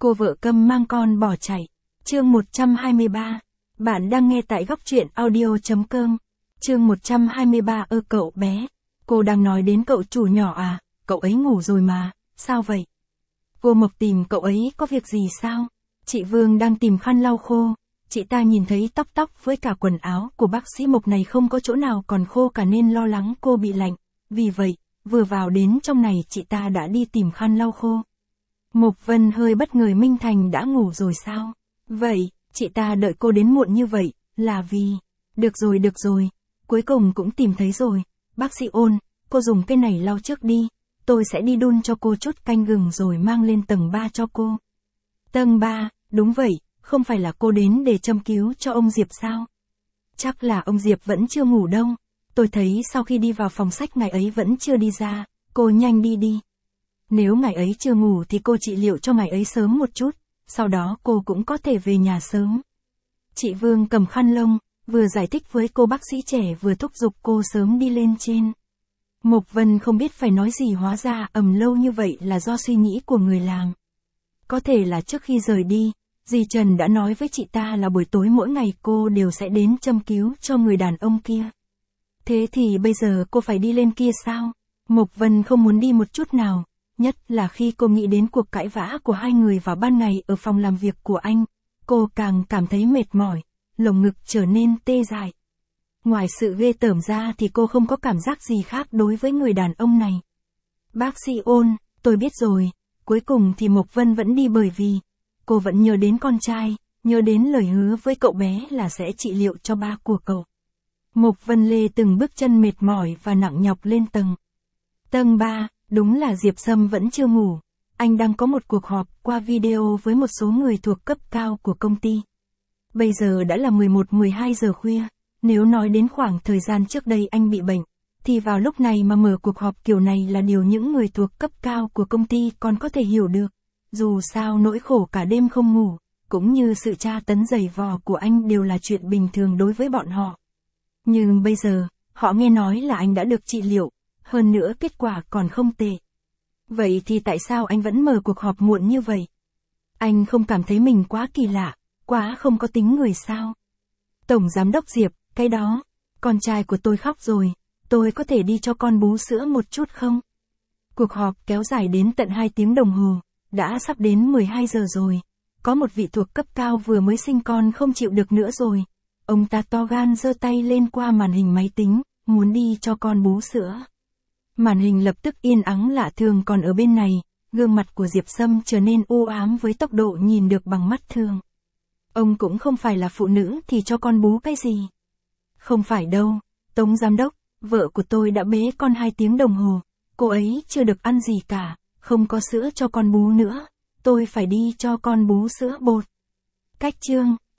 Cô vợ câm mang con bỏ chạy. Chương 123. Bạn đang nghe tại góc truyện audio.com. Chương 123. Cậu bé. Cô đang nói đến cậu chủ nhỏ à, cậu ấy ngủ rồi mà, sao vậy? Cô Mộc tìm cậu ấy có việc gì sao? Chị Vương đang tìm khăn lau khô. Chị ta nhìn thấy tóc với cả quần áo của bác sĩ Mộc này không có chỗ nào còn khô cả nên lo lắng cô bị lạnh. Vì vậy, vừa vào đến trong này chị ta đã đi tìm khăn lau khô. Mộc Vân hơi bất ngờ, Minh Thành đã ngủ rồi sao? Vậy, chị ta đợi cô đến muộn như vậy, là vì... Được rồi, cuối cùng cũng tìm thấy rồi. Bác sĩ Ôn, cô dùng cái này lau trước đi. Tôi sẽ đi đun cho cô chút canh gừng rồi mang lên tầng 3 cho cô. Tầng 3, đúng vậy, không phải là cô đến để châm cứu cho ông Diệp sao? Chắc là ông Diệp vẫn chưa ngủ đâu. Tôi thấy sau khi đi vào phòng sách ngài ấy vẫn chưa đi ra, cô nhanh đi. Nếu ngài ấy chưa ngủ thì cô trị liệu cho ngài ấy sớm một chút, sau đó cô cũng có thể về nhà sớm. Chị Vương cầm khăn lông, vừa giải thích với cô bác sĩ trẻ vừa thúc giục cô sớm đi lên trên. Mộc Vân không biết phải nói gì, hóa ra ầm lâu như vậy là do suy nghĩ của người làm. Có thể là trước khi rời đi, dì Trần đã nói với chị ta là buổi tối mỗi ngày cô đều sẽ đến châm cứu cho người đàn ông kia. Thế thì bây giờ cô phải đi lên kia sao? Mộc Vân không muốn đi một chút nào, nhất là khi cô nghĩ đến cuộc cãi vã của hai người vào ban ngày ở phòng làm việc của anh. Cô càng cảm thấy mệt mỏi, lồng ngực trở nên tê dại. Ngoài sự ghê tởm ra thì cô không có cảm giác gì khác đối với người đàn ông này. Bác sĩ Ôn, tôi biết rồi. Cuối cùng thì Mộc Vân vẫn đi bởi vì cô vẫn nhớ đến con trai, nhớ đến lời hứa với cậu bé là sẽ trị liệu cho ba của cậu. Mộc Vân lê từng bước chân mệt mỏi và nặng nhọc lên tầng 3, đúng là Diệp Sâm vẫn chưa ngủ. Anh đang có một cuộc họp qua video với một số người thuộc cấp cao của công ty. Bây giờ đã là 11-12 giờ khuya, nếu nói đến khoảng thời gian trước đây anh bị bệnh, thì vào lúc này mà mở cuộc họp kiểu này là điều những người thuộc cấp cao của công ty còn có thể hiểu được. Dù sao nỗi khổ cả đêm không ngủ, cũng như sự tra tấn dày vò của anh đều là chuyện bình thường đối với bọn họ. Nhưng bây giờ, họ nghe nói là anh đã được trị liệu, hơn nữa kết quả còn không tệ. Vậy thì tại sao anh vẫn mở cuộc họp muộn như vậy? Anh không cảm thấy mình quá kỳ lạ, quá không có tính người sao? Tổng Giám đốc Diệp, cái đó, con trai của tôi khóc rồi, tôi có thể đi cho con bú sữa một chút không? Cuộc họp kéo dài đến tận 2 tiếng đồng hồ, đã sắp đến 12 giờ rồi. Có một vị thuộc cấp cao vừa mới sinh con không chịu được nữa rồi. Ông ta to gan giơ tay lên qua màn hình máy tính, muốn đi cho con bú sữa. Màn hình lập tức yên ắng lạ thường, còn ở bên này, gương mặt của Diệp Sâm trở nên u ám với tốc độ nhìn được bằng mắt thường. Ông cũng không phải là phụ nữ thì cho con bú cái gì? Không phải đâu, Tống Giám đốc, vợ của tôi đã bế con 2 tiếng đồng hồ, cô ấy chưa được ăn gì cả, không có sữa cho con bú nữa, tôi phải đi cho con bú sữa bột. Cách chương